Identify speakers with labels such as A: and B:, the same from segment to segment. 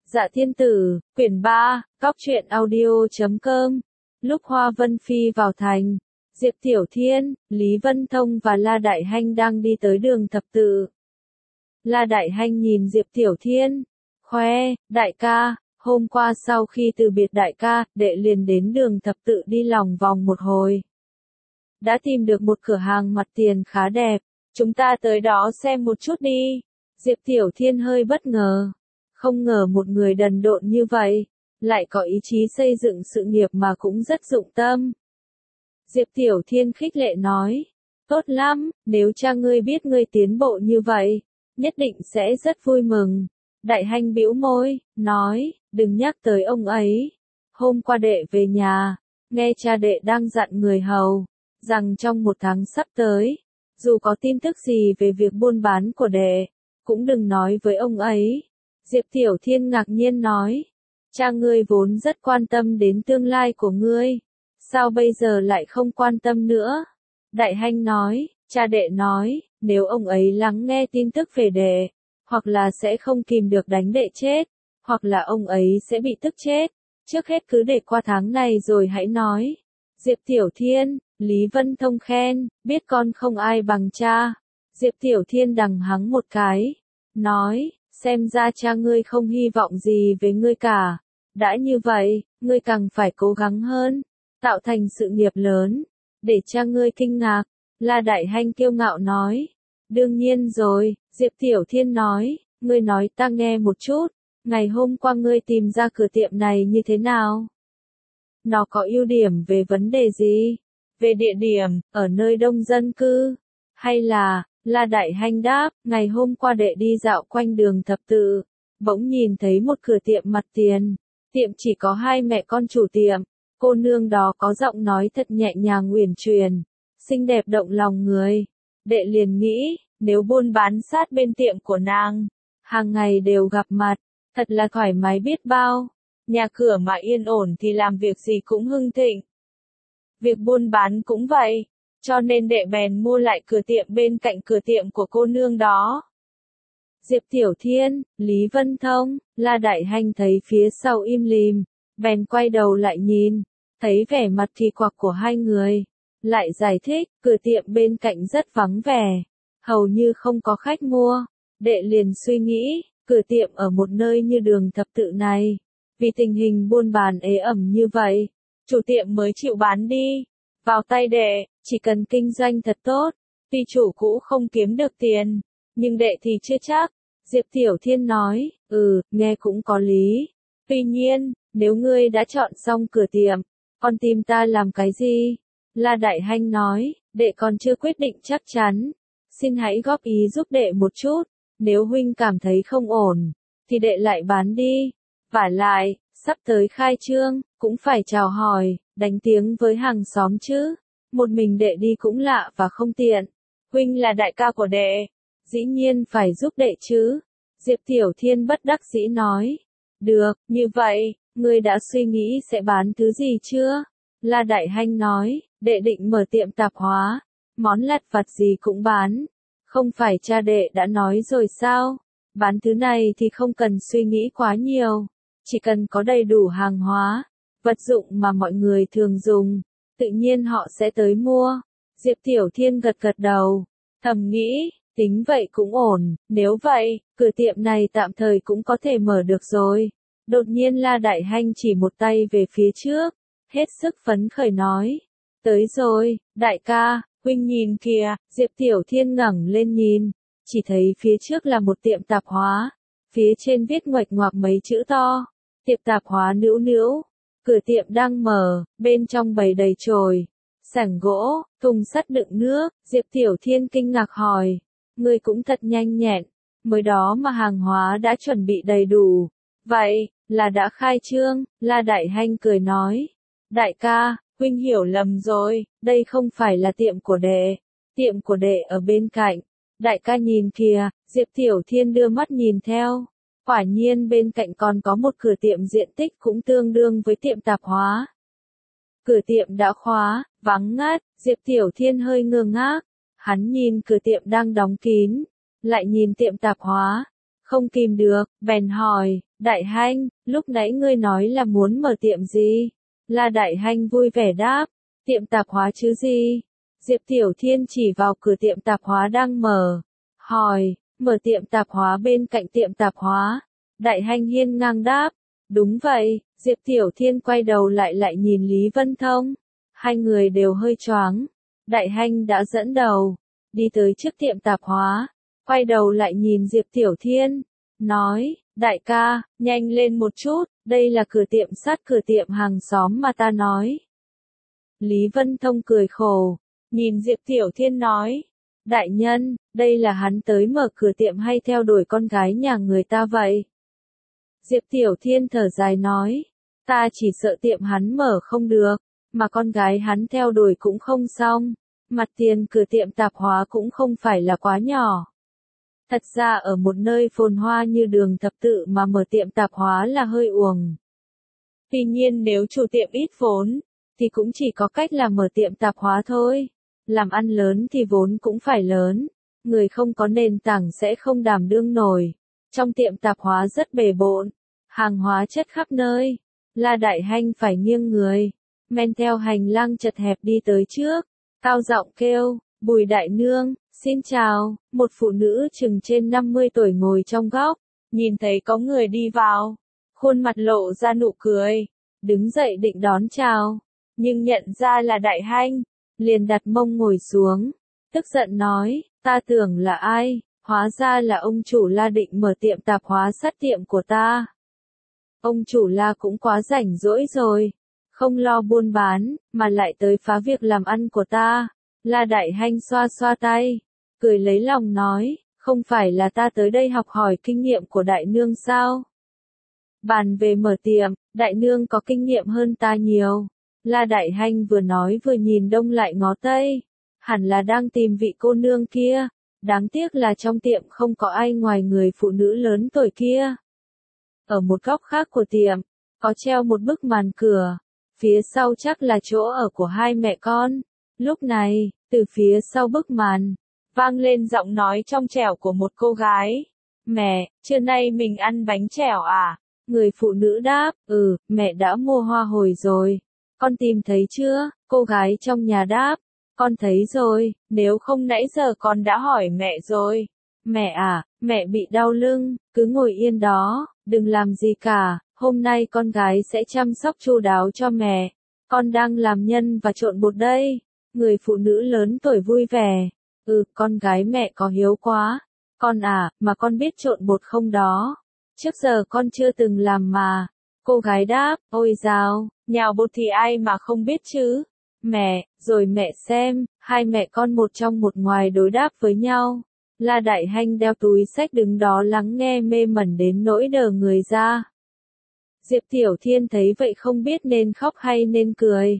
A: Dạ Thiên Tử, quyển 3, Cóc truyện audio.com. Lúc Hoa Vân Phi vào thành, Diệp Tiểu Thiên, Lý Vân Thông và La Đại Hanh đang đi tới đường thập tự. La Đại Hanh nhìn Diệp Tiểu Thiên, khoe, đại ca, hôm qua sau khi từ biệt đại ca, đệ liền đến đường thập tự đi lòng vòng một hồi. Đã tìm được một cửa hàng mặt tiền khá đẹp, chúng ta tới đó xem một chút đi. Diệp Tiểu Thiên hơi bất ngờ. Không ngờ một người đần độn như vậy, lại có ý chí xây dựng sự nghiệp mà cũng rất dụng tâm. Diệp Tiểu Thiên khích lệ nói, tốt lắm, nếu cha ngươi biết ngươi tiến bộ như vậy, nhất định sẽ rất vui mừng. Đại Hanh bĩu môi, nói, đừng nhắc tới ông ấy. Hôm qua đệ về nhà, nghe cha đệ đang dặn người hầu, rằng trong một tháng sắp tới, dù có tin tức gì về việc buôn bán của đệ, cũng đừng nói với ông ấy. Diệp Tiểu Thiên ngạc nhiên nói, cha ngươi vốn rất quan tâm đến tương lai của ngươi, sao bây giờ lại không quan tâm nữa? Đại Hanh nói, cha đệ nói, nếu ông ấy lắng nghe tin tức về đệ, hoặc là sẽ không kìm được đánh đệ chết, hoặc là ông ấy sẽ bị tức chết, trước hết cứ để qua tháng này rồi hãy nói. Diệp Tiểu Thiên, Lý Vân Thông khen, biết con không ai bằng cha. Diệp Tiểu Thiên đằng hắng một cái, nói, xem ra cha ngươi không hy vọng gì với ngươi cả. Đã như vậy, ngươi càng phải cố gắng hơn, tạo thành sự nghiệp lớn, để cha ngươi kinh ngạc. La Đại Hanh kiêu ngạo nói, đương nhiên rồi. Diệp Tiểu Thiên nói, ngươi nói ta nghe một chút, ngày hôm qua ngươi tìm ra cửa tiệm này như thế nào? Nó có ưu điểm về vấn đề gì? Về địa điểm, ở nơi đông dân cư, hay là... La Đại Hanh đáp, ngày hôm qua đệ đi dạo quanh đường thập tự, bỗng nhìn thấy một cửa tiệm mặt tiền. Tiệm chỉ có hai mẹ con chủ tiệm, cô nương đó có giọng nói thật nhẹ nhàng uyển chuyển, xinh đẹp động lòng người. Đệ liền nghĩ, nếu buôn bán sát bên tiệm của nàng, hàng ngày đều gặp mặt, thật là thoải mái biết bao. Nhà cửa mà yên ổn thì làm việc gì cũng hưng thịnh. Việc buôn bán cũng vậy. Cho nên đệ bèn mua lại cửa tiệm bên cạnh cửa tiệm của cô nương đó. Diệp Tiểu Thiên, Lý Vân Thông, La Đại Hanh thấy phía sau im lìm, bèn quay đầu lại nhìn, thấy vẻ mặt kỳ quặc của hai người, lại giải thích, cửa tiệm bên cạnh rất vắng vẻ, hầu như không có khách mua. Đệ liền suy nghĩ, cửa tiệm ở một nơi như đường thập tự này, vì tình hình buôn bán ế ẩm như vậy, chủ tiệm mới chịu bán đi. Vào tay đệ, chỉ cần kinh doanh thật tốt, tuy chủ cũ không kiếm được tiền, nhưng đệ thì chưa chắc. Diệp Tiểu Thiên nói, nghe cũng có lý. Tuy nhiên, nếu ngươi đã chọn xong cửa tiệm, còn tìm ta làm cái gì? La Đại Hanh nói, đệ còn chưa quyết định chắc chắn. Xin hãy góp ý giúp đệ một chút, nếu huynh cảm thấy không ổn, thì đệ lại bán đi. Vả lại, sắp tới khai trương, cũng phải chào hỏi, đánh tiếng với hàng xóm chứ. Một mình đệ đi cũng lạ và không tiện. Huynh là đại ca của đệ, dĩ nhiên phải giúp đệ chứ. Diệp Tiểu Thiên bất đắc dĩ nói. Được, như vậy, ngươi đã suy nghĩ sẽ bán thứ gì chưa? La Đại Hanh nói, đệ định mở tiệm tạp hóa, món lặt vặt gì cũng bán. Không phải cha đệ đã nói rồi sao? Bán thứ này thì không cần suy nghĩ quá nhiều, chỉ cần có đầy đủ hàng hóa, vật dụng mà mọi người thường dùng, tự nhiên họ sẽ tới mua. Diệp Tiểu Thiên gật gật đầu, thầm nghĩ, tính vậy cũng ổn, nếu vậy, cửa tiệm này tạm thời cũng có thể mở được rồi. Đột nhiên La Đại Hanh chỉ một tay về phía trước, hết sức phấn khởi nói, tới rồi, đại ca, huynh nhìn kìa. Diệp Tiểu Thiên ngẩng lên nhìn, chỉ thấy phía trước là một tiệm tạp hóa, phía trên viết ngoạch ngoạc mấy chữ to, tiệm tạp hóa Nữu Nữu. Cửa tiệm đang mở, bên trong bày đầy chồi, sảng gỗ, thùng sắt đựng nước. Diệp Tiểu Thiên kinh ngạc hỏi, ngươi cũng thật nhanh nhẹn, mới đó mà hàng hóa đã chuẩn bị đầy đủ. Vậy, là đã khai trương? La Đại Hanh cười nói, đại ca, huynh hiểu lầm rồi, đây không phải là tiệm của đệ, tiệm của đệ ở bên cạnh. Đại ca nhìn kìa. Diệp Tiểu Thiên đưa mắt nhìn theo. Quả nhiên bên cạnh còn có một cửa tiệm diện tích cũng tương đương với tiệm tạp hóa. Cửa tiệm đã khóa, vắng ngắt. Diệp Tiểu Thiên hơi ngơ ngác. Hắn nhìn cửa tiệm đang đóng kín, lại nhìn tiệm tạp hóa, không kìm được, bèn hỏi, Đại Hanh, lúc nãy ngươi nói là muốn mở tiệm gì? La Đại Hanh vui vẻ đáp, tiệm tạp hóa chứ gì? Diệp Tiểu Thiên chỉ vào cửa tiệm tạp hóa đang mở, hỏi, mở tiệm tạp hóa bên cạnh tiệm tạp hóa. Đại Hanh hiên ngang đáp, đúng vậy. Diệp Tiểu Thiên quay đầu lại nhìn Lý Vân Thông. Hai người đều hơi choáng. Đại Hanh đã dẫn đầu, đi tới trước tiệm tạp hóa, quay đầu lại nhìn Diệp Tiểu Thiên, nói, đại ca, nhanh lên một chút, đây là cửa tiệm sắt, cửa tiệm hàng xóm mà ta nói. Lý Vân Thông cười khổ, nhìn Diệp Tiểu Thiên nói, đại nhân, đây là hắn tới mở cửa tiệm hay theo đuổi con gái nhà người ta vậy? Diệp Tiểu Thiên thở dài nói, ta chỉ sợ tiệm hắn mở không được, mà con gái hắn theo đuổi cũng không xong, mặt tiền cửa tiệm tạp hóa cũng không phải là quá nhỏ. Thật ra ở một nơi phồn hoa như đường Thập Tự mà mở tiệm tạp hóa là hơi uổng. Tuy nhiên nếu chủ tiệm ít vốn, thì cũng chỉ có cách là mở tiệm tạp hóa thôi. Làm ăn lớn thì vốn cũng phải lớn, người không có nền tảng sẽ không đảm đương nổi. Trong tiệm tạp hóa rất bề bộn, hàng hóa chất khắp nơi. La Đại Hanh phải nghiêng người, men theo hành lang chật hẹp đi tới trước, cao giọng kêu, Bùi đại nương, xin chào. Một phụ nữ chừng trên 50 tuổi ngồi trong góc, nhìn thấy có người đi vào, khuôn mặt lộ ra nụ cười, đứng dậy định đón chào, nhưng nhận ra là Đại Hanh, liền đặt mông ngồi xuống, tức giận nói, ta tưởng là ai, hóa ra là ông chủ La định mở tiệm tạp hóa sát tiệm của ta. Ông chủ La cũng quá rảnh rỗi rồi, không lo buôn bán, mà lại tới phá việc làm ăn của ta. La Đại Hanh xoa xoa tay, cười lấy lòng nói, không phải là ta tới đây học hỏi kinh nghiệm của đại nương sao? Bàn về mở tiệm, đại nương có kinh nghiệm hơn ta nhiều. La Đại Hanh vừa nói vừa nhìn đông lại ngó tây, hẳn là đang tìm vị cô nương kia, đáng tiếc là trong tiệm không có ai ngoài người phụ nữ lớn tuổi kia. Ở một góc khác của tiệm, có treo một bức màn cửa, phía sau chắc là chỗ ở của hai mẹ con. Lúc này, từ phía sau bức màn, vang lên giọng nói trong trẻo của một cô gái. Mẹ, trưa nay mình ăn bánh trẻo à? Người phụ nữ đáp, mẹ đã mua hoa hồi rồi. Con tìm thấy chưa? Cô gái trong nhà đáp, con thấy rồi, nếu không nãy giờ con đã hỏi mẹ rồi. Mẹ à, mẹ bị đau lưng, cứ ngồi yên đó, đừng làm gì cả, hôm nay con gái sẽ chăm sóc chu đáo cho mẹ. Con đang làm nhân và trộn bột đây. Người phụ nữ lớn tuổi vui vẻ. Con gái mẹ có hiếu quá. Con à, mà con biết trộn bột không đó? Trước giờ con chưa từng làm mà. Cô gái đáp, ôi dào, nhào bột thì ai mà không biết chứ. Mẹ, rồi mẹ xem, hai mẹ con một trong một ngoài đối đáp với nhau. La Đại Hanh đeo túi xách đứng đó lắng nghe mê mẩn đến nỗi đờ người ra. Diệp Tiểu Thiên thấy vậy không biết nên khóc hay nên cười.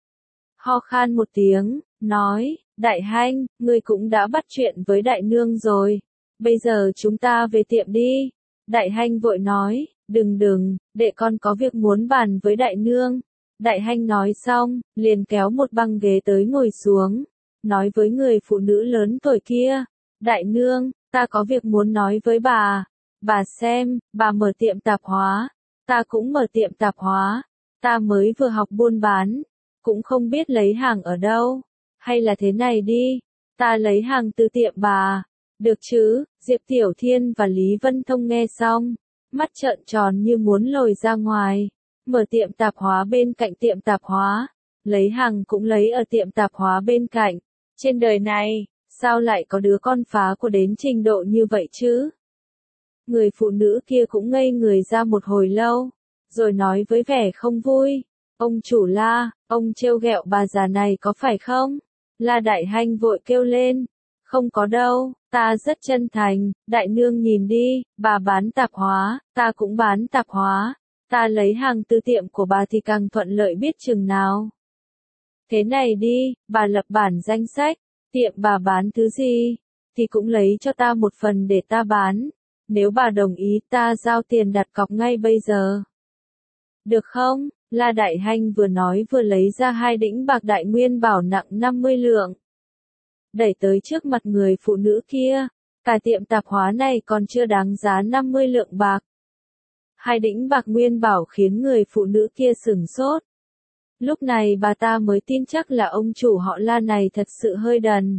A: Ho khan một tiếng, nói, Đại Hanh, ngươi cũng đã bắt chuyện với đại nương rồi. Bây giờ chúng ta về tiệm đi. Đại Hanh vội nói, đừng, để con có việc muốn bàn với đại nương. Đại Hanh nói xong, liền kéo một băng ghế tới ngồi xuống, nói với người phụ nữ lớn tuổi kia, đại nương, ta có việc muốn nói với bà. Bà xem, bà mở tiệm tạp hóa, ta cũng mở tiệm tạp hóa, ta mới vừa học buôn bán, cũng không biết lấy hàng ở đâu, hay là thế này đi, ta lấy hàng từ tiệm bà, được chứ? Diệp Tiểu Thiên và Lý Vân Thông nghe xong, mắt trợn tròn như muốn lồi ra ngoài. Mở tiệm tạp hóa bên cạnh tiệm tạp hóa, lấy hàng cũng lấy ở tiệm tạp hóa bên cạnh. Trên đời này, sao lại có đứa con phá của đến trình độ như vậy chứ? Người phụ nữ kia cũng ngây người ra một hồi lâu, rồi nói với vẻ không vui, ông chủ La, ông trêu ghẹo bà già này có phải không? La Đại Hanh vội kêu lên, không có đâu, ta rất chân thành, đại nương nhìn đi, bà bán tạp hóa, ta cũng bán tạp hóa. Ta lấy hàng từ tiệm của bà thì càng thuận lợi biết chừng nào. Thế này đi, bà lập bản danh sách, tiệm bà bán thứ gì, thì cũng lấy cho ta một phần để ta bán. Nếu bà đồng ý ta giao tiền đặt cọc ngay bây giờ. Được không? La Đại Hanh vừa nói vừa lấy ra hai đĩnh bạc đại nguyên bảo nặng 50 lượng. Đẩy tới trước mặt người phụ nữ kia, cả tiệm tạp hóa này còn chưa đáng giá 50 lượng bạc. Hai đĩnh bạc nguyên bảo khiến người phụ nữ kia sửng sốt. Lúc này bà ta mới tin chắc là ông chủ họ La này thật sự hơi đần.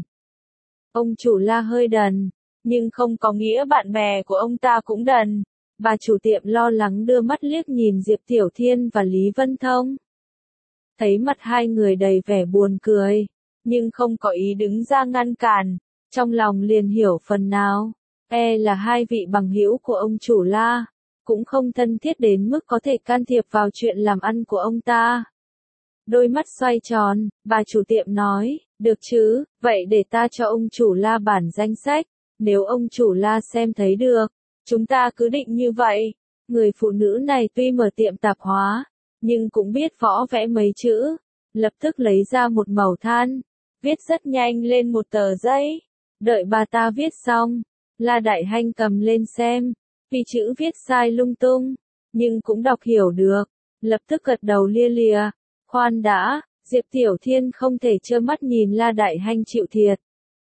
A: Ông chủ La hơi đần, nhưng không có nghĩa bạn bè của ông ta cũng đần. Bà chủ tiệm lo lắng đưa mắt liếc nhìn Diệp Tiểu Thiên và Lý Vân Thông. Thấy mặt hai người đầy vẻ buồn cười, nhưng không có ý đứng ra ngăn cản, trong lòng liền hiểu phần nào. Là hai vị bằng hữu của ông chủ La, cũng không thân thiết đến mức có thể can thiệp vào chuyện làm ăn của ông ta. Đôi mắt xoay tròn, bà chủ tiệm nói, được chứ, vậy để ta cho ông chủ La bản danh sách, nếu ông chủ La xem thấy được, chúng ta cứ định như vậy. Người phụ nữ này tuy mở tiệm tạp hóa, nhưng cũng biết võ vẽ mấy chữ, lập tức lấy ra một mẩu than, viết rất nhanh lên một tờ giấy. Đợi bà ta viết xong, La Đại Hanh cầm lên xem, vì chữ viết sai lung tung, nhưng cũng đọc hiểu được, lập tức gật đầu lia lịa. Khoan đã, Diệp Tiểu Thiên không thể trơ mắt nhìn La Đại Hanh chịu thiệt.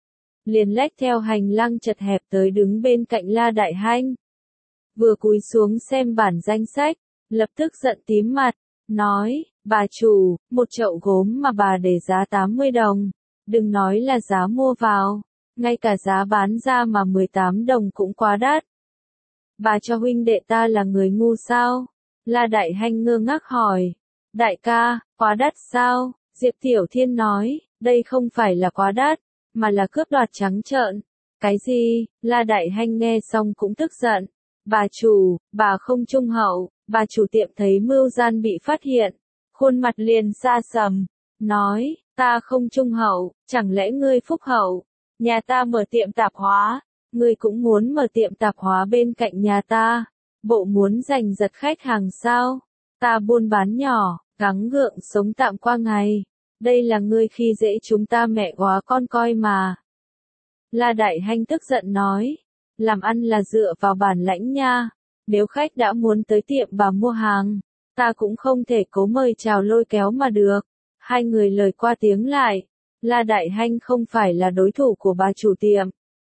A: Liền lách theo hành lang chật hẹp tới đứng bên cạnh La Đại Hanh. Vừa cúi xuống xem bản danh sách, lập tức giận tím mặt, nói, bà chủ, một chậu gốm mà bà để giá 80 đồng, đừng nói là giá mua vào, ngay cả giá bán ra mà 18 đồng cũng quá đắt. Bà cho huynh đệ ta là người ngu sao? La Đại Hanh ngơ ngác hỏi. Đại ca, quá đắt sao? Diệp Tiểu Thiên nói, đây không phải là quá đắt, mà là cướp đoạt trắng trợn. Cái gì? La Đại Hanh nghe xong cũng tức giận. Bà chủ, bà không trung hậu. Bà chủ tiệm thấy mưu gian bị phát hiện, khuôn mặt liền xa sầm, nói, ta không trung hậu, chẳng lẽ ngươi phúc hậu? Nhà ta mở tiệm tạp hóa, ngươi cũng muốn mở tiệm tạp hóa bên cạnh nhà ta, bộ muốn giành giật khách hàng sao? Ta buôn bán nhỏ, gắng gượng sống tạm qua ngày, đây là ngươi khi dễ chúng ta mẹ góa con coi mà. La Đại Hanh tức giận nói, làm ăn là dựa vào bản lãnh nha. Nếu khách đã muốn tới tiệm bà mua hàng, ta cũng không thể cố mời chào lôi kéo mà được. Hai người lời qua tiếng lại, La Đại Hanh không phải là đối thủ của bà chủ tiệm.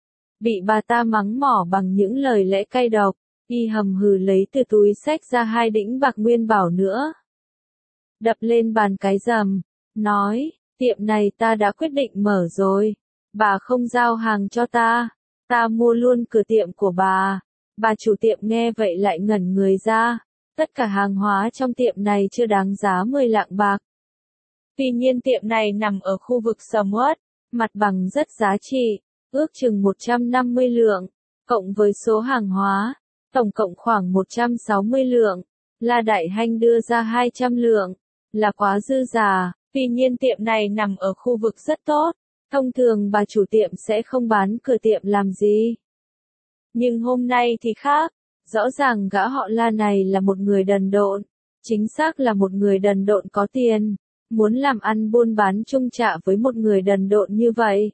A: Bị bà ta mắng mỏ bằng những lời lẽ cay độc, y hầm hừ lấy từ túi xách ra hai đĩnh bạc nguyên bảo nữa. Đập lên bàn cái rầm, nói, tiệm này ta đã quyết định mở rồi, bà không giao hàng cho ta mua luôn cửa tiệm của bà. Bà chủ tiệm nghe vậy lại ngẩn người ra, tất cả hàng hóa trong tiệm này chưa đáng giá 10 lạng bạc. Tuy nhiên tiệm này nằm ở khu vực sầm uất, mặt bằng rất giá trị, ước chừng 150 lượng, cộng với số hàng hóa, tổng cộng khoảng 160 lượng. La Đại Hanh đưa ra 200 lượng, là quá dư giả, tuy nhiên tiệm này nằm ở khu vực rất tốt, thông thường bà chủ tiệm sẽ không bán cửa tiệm làm gì. Nhưng hôm nay thì khác, rõ ràng gã họ La này là một người đần độn, chính xác là một người đần độn có tiền, muốn làm ăn buôn bán chung chạ với một người đần độn như vậy.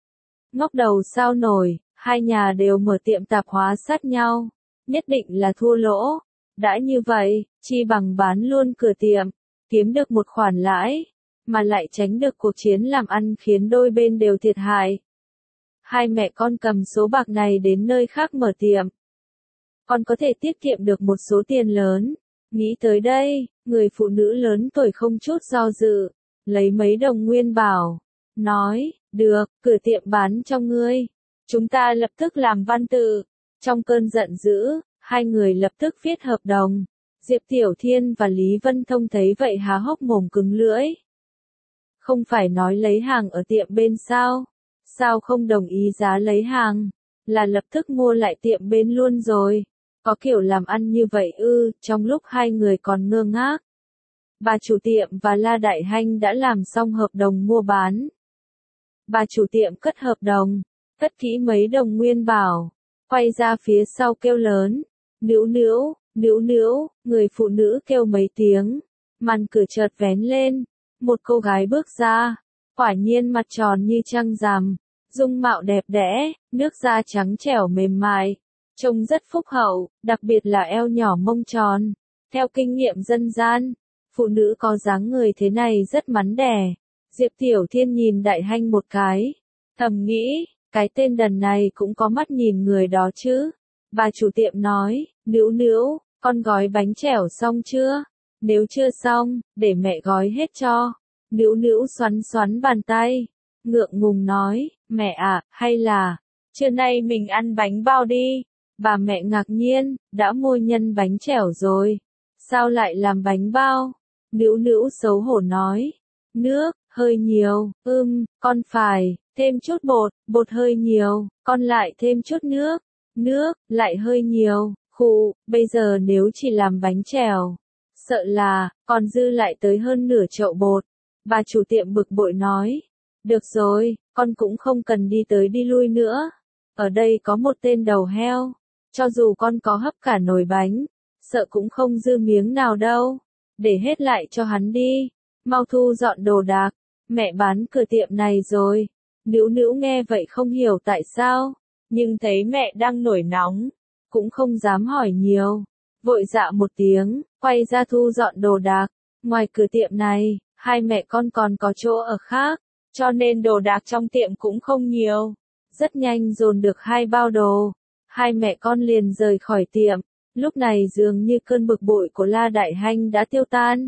A: Ngóc đầu sao nổi, hai nhà đều mở tiệm tạp hóa sát nhau, nhất định là thua lỗ. Đã như vậy, chi bằng bán luôn cửa tiệm, kiếm được một khoản lãi, mà lại tránh được cuộc chiến làm ăn khiến đôi bên đều thiệt hại. Hai mẹ con cầm số bạc này đến nơi khác mở tiệm. Con có thể tiết kiệm được một số tiền lớn. Nghĩ tới đây, người phụ nữ lớn tuổi không chút do dự, lấy mấy đồng nguyên bảo, nói, được, cửa tiệm bán cho ngươi. Chúng ta lập tức làm văn tự. Trong cơn giận dữ, hai người lập tức viết hợp đồng. Diệp Tiểu Thiên và Lý Vân Thông thấy vậy há hốc mồm cứng lưỡi. Không phải nói lấy hàng ở tiệm bên sao? Sao không đồng ý giá lấy hàng? Là lập tức mua lại tiệm bên luôn rồi. Có kiểu làm ăn như vậy ư? Trong lúc hai người còn ngơ ngác, bà chủ tiệm và La Đại Hanh đã làm xong hợp đồng mua bán. Bà chủ tiệm cất hợp đồng, cất kỹ mấy đồng nguyên bảo, quay ra phía sau kêu lớn, nữu nữu, nữu nữu, người phụ nữ kêu mấy tiếng, màn cửa chợt vén lên, một cô gái bước ra, quả nhiên mặt tròn như trăng rằm, dung mạo đẹp đẽ, nước da trắng trẻo mềm mại, trông rất phúc hậu, đặc biệt là eo nhỏ mông tròn. Theo kinh nghiệm dân gian, phụ nữ có dáng người thế này rất mắn đẻ. Diệp Tiểu Thiên nhìn Đại Hanh một cái, thầm nghĩ, cái tên đần này cũng có mắt nhìn người đó chứ. Bà chủ tiệm nói, nữu nữu, con gói bánh chèo xong chưa? Nếu chưa xong, để mẹ gói hết cho. Nữu Nữu xoắn xoắn bàn tay, ngượng ngùng nói, mẹ à, hay là, trưa nay mình ăn bánh bao đi. Bà mẹ ngạc nhiên, đã mua nhân bánh chèo rồi. Sao lại làm bánh bao? Nữu Nữu xấu hổ nói, nước, hơi nhiều, con phải, thêm chút bột, bột hơi nhiều, con lại thêm chút nước, nước, lại hơi nhiều, khụ, bây giờ nếu chỉ làm bánh chèo, sợ là, còn dư lại tới hơn nửa chậu bột. Bà chủ tiệm bực bội nói, được rồi, con cũng không cần đi tới đi lui nữa. Ở đây có một tên đầu heo, cho dù con có hấp cả nồi bánh, sợ cũng không dư miếng nào đâu. Để hết lại cho hắn đi, mau thu dọn đồ đạc, mẹ bán cửa tiệm này rồi. Nữu Nữu nghe vậy không hiểu tại sao, nhưng thấy mẹ đang nổi nóng, cũng không dám hỏi nhiều. Vội dạ một tiếng, quay ra thu dọn đồ đạc. Ngoài cửa tiệm này, hai mẹ con còn có chỗ ở khác, cho nên đồ đạc trong tiệm cũng không nhiều. Rất nhanh dồn được 2 bao đồ, hai mẹ con liền rời khỏi tiệm. Lúc này dường như cơn bực bội của La Đại Hanh đã tiêu tan.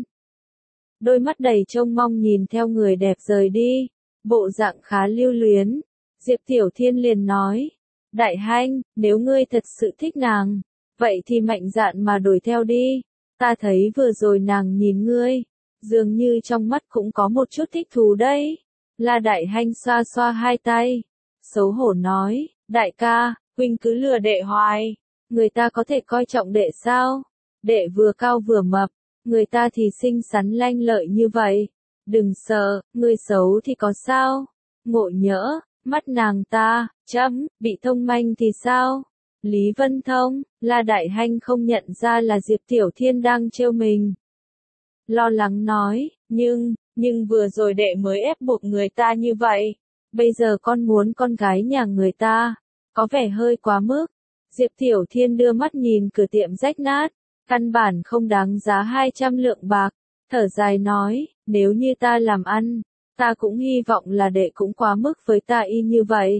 A: Đôi mắt đầy trông mong nhìn theo người đẹp rời đi, bộ dạng khá lưu luyến. Diệp Tiểu Thiên liền nói, Đại Hanh, nếu ngươi thật sự thích nàng, vậy thì mạnh dạn mà đuổi theo đi. Ta thấy vừa rồi nàng nhìn ngươi, dường như trong mắt cũng có một chút thích thú đấy. La Đại Hanh xoa xoa hai tay, xấu hổ nói, đại ca, huynh cứ lừa đệ hoài. Người ta có thể coi trọng đệ sao? Đệ vừa cao vừa mập, người ta thì xinh xắn lanh lợi như vậy. Đừng sợ, người xấu thì có sao? Ngộ nhỡ, mắt nàng ta, bị thông manh thì sao? Lý Vân Thông, La Đại Hanh không nhận ra là Diệp Tiểu Thiên đang trêu mình. Lo lắng nói, nhưng vừa rồi đệ mới ép buộc người ta như vậy. Bây giờ con muốn con gái nhà người ta, có vẻ hơi quá mức. Diệp Tiểu Thiên đưa mắt nhìn cửa tiệm rách nát, căn bản không đáng giá 200 lượng bạc, thở dài nói, nếu như ta làm ăn, ta cũng hy vọng là đệ cũng quá mức với ta y như vậy.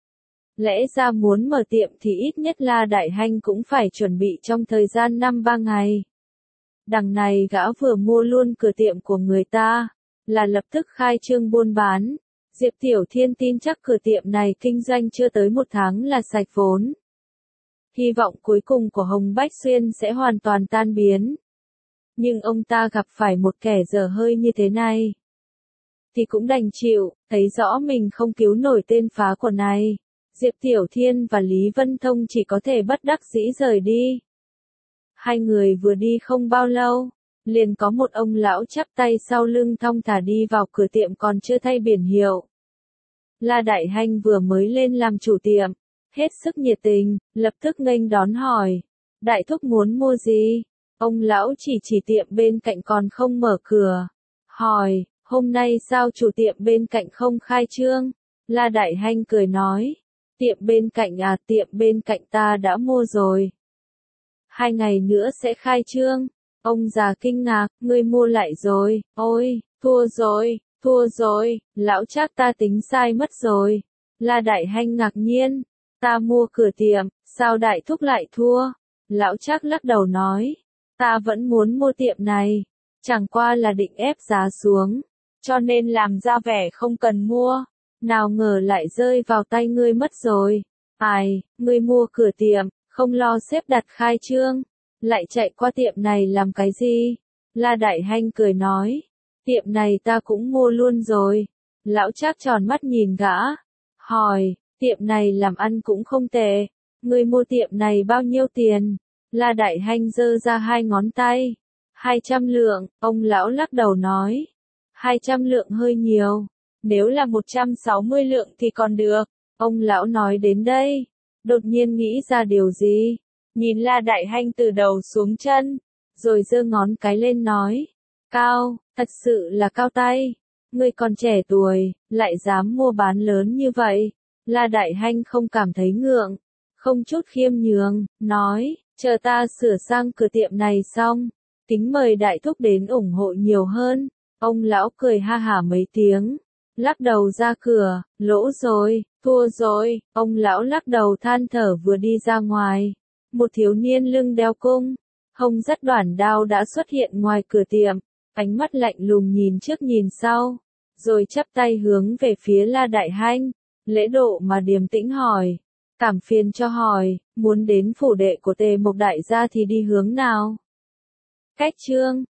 A: Lẽ ra muốn mở tiệm thì ít nhất La Đại Hanh cũng phải chuẩn bị trong thời gian 5-3 ngày. Đằng này gã vừa mua luôn cửa tiệm của người ta, là lập tức khai trương buôn bán. Diệp Tiểu Thiên tin chắc cửa tiệm này kinh doanh chưa tới 1 tháng là sạch vốn. Hy vọng cuối cùng của Hồng Bách Xuyên sẽ hoàn toàn tan biến. Nhưng ông ta gặp phải một kẻ dở hơi như thế này, thì cũng đành chịu, thấy rõ mình không cứu nổi tên phá của này. Diệp Tiểu Thiên và Lý Vân Thông chỉ có thể bất đắc dĩ rời đi. Hai người vừa đi không bao lâu, liền có một ông lão chắp tay sau lưng thong thả đi vào cửa tiệm còn chưa thay biển hiệu. La Đại Hanh vừa mới lên làm chủ tiệm, hết sức nhiệt tình, lập tức nghênh đón hỏi, đại thúc muốn mua gì? Ông lão chỉ tiệm bên cạnh còn không mở cửa, hỏi, hôm nay sao chủ tiệm bên cạnh không khai trương? La Đại Hanh cười nói, tiệm bên cạnh à, tiệm bên cạnh ta đã mua rồi. 2 ngày nữa sẽ khai trương. Ông già kinh ngạc, ngươi mua lại rồi, ôi, thua rồi, lão Trác ta tính sai mất rồi. La Đại Hanh ngạc nhiên, ta mua cửa tiệm, sao đại thúc lại thua? Lão Trác lắc đầu nói, ta vẫn muốn mua tiệm này, chẳng qua là định ép giá xuống, cho nên làm ra vẻ không cần mua, nào ngờ lại rơi vào tay ngươi mất rồi. Ai, ngươi mua cửa tiệm, không lo xếp đặt khai trương, lại chạy qua tiệm này làm cái gì? La Đại Hanh cười nói, tiệm này ta cũng mua luôn rồi. Lão Trác tròn mắt nhìn gã, hỏi, tiệm này làm ăn cũng không tệ, ngươi mua tiệm này bao nhiêu tiền? La Đại Hanh giơ ra 2 ngón tay, 200 lượng, ông lão lắc đầu nói, 200 lượng hơi nhiều, nếu là 160 lượng thì còn được. Ông lão nói đến đây, đột nhiên nghĩ ra điều gì, nhìn La Đại Hanh từ đầu xuống chân, rồi giơ ngón cái lên nói, cao, thật sự là cao tay, ngươi còn trẻ tuổi, lại dám mua bán lớn như vậy. La Đại Hanh không cảm thấy ngượng, không chút khiêm nhường, nói, chờ ta sửa sang cửa tiệm này xong, tính mời đại thúc đến ủng hộ nhiều hơn. Ông lão cười ha hả mấy tiếng, lắc đầu ra cửa, lỗ rồi, thua rồi. Ông lão lắc đầu than thở vừa đi ra ngoài. Một thiếu niên lưng đeo cung, Hông dắt đoản đao đã xuất hiện ngoài cửa tiệm, ánh mắt lạnh lùng nhìn trước nhìn sau, rồi chắp tay hướng về phía La Đại Hanh, lễ độ mà điềm tĩnh hỏi, cảm phiền cho hỏi, muốn đến phủ đệ của Tề Mộc đại gia thì đi hướng nào? Cách chương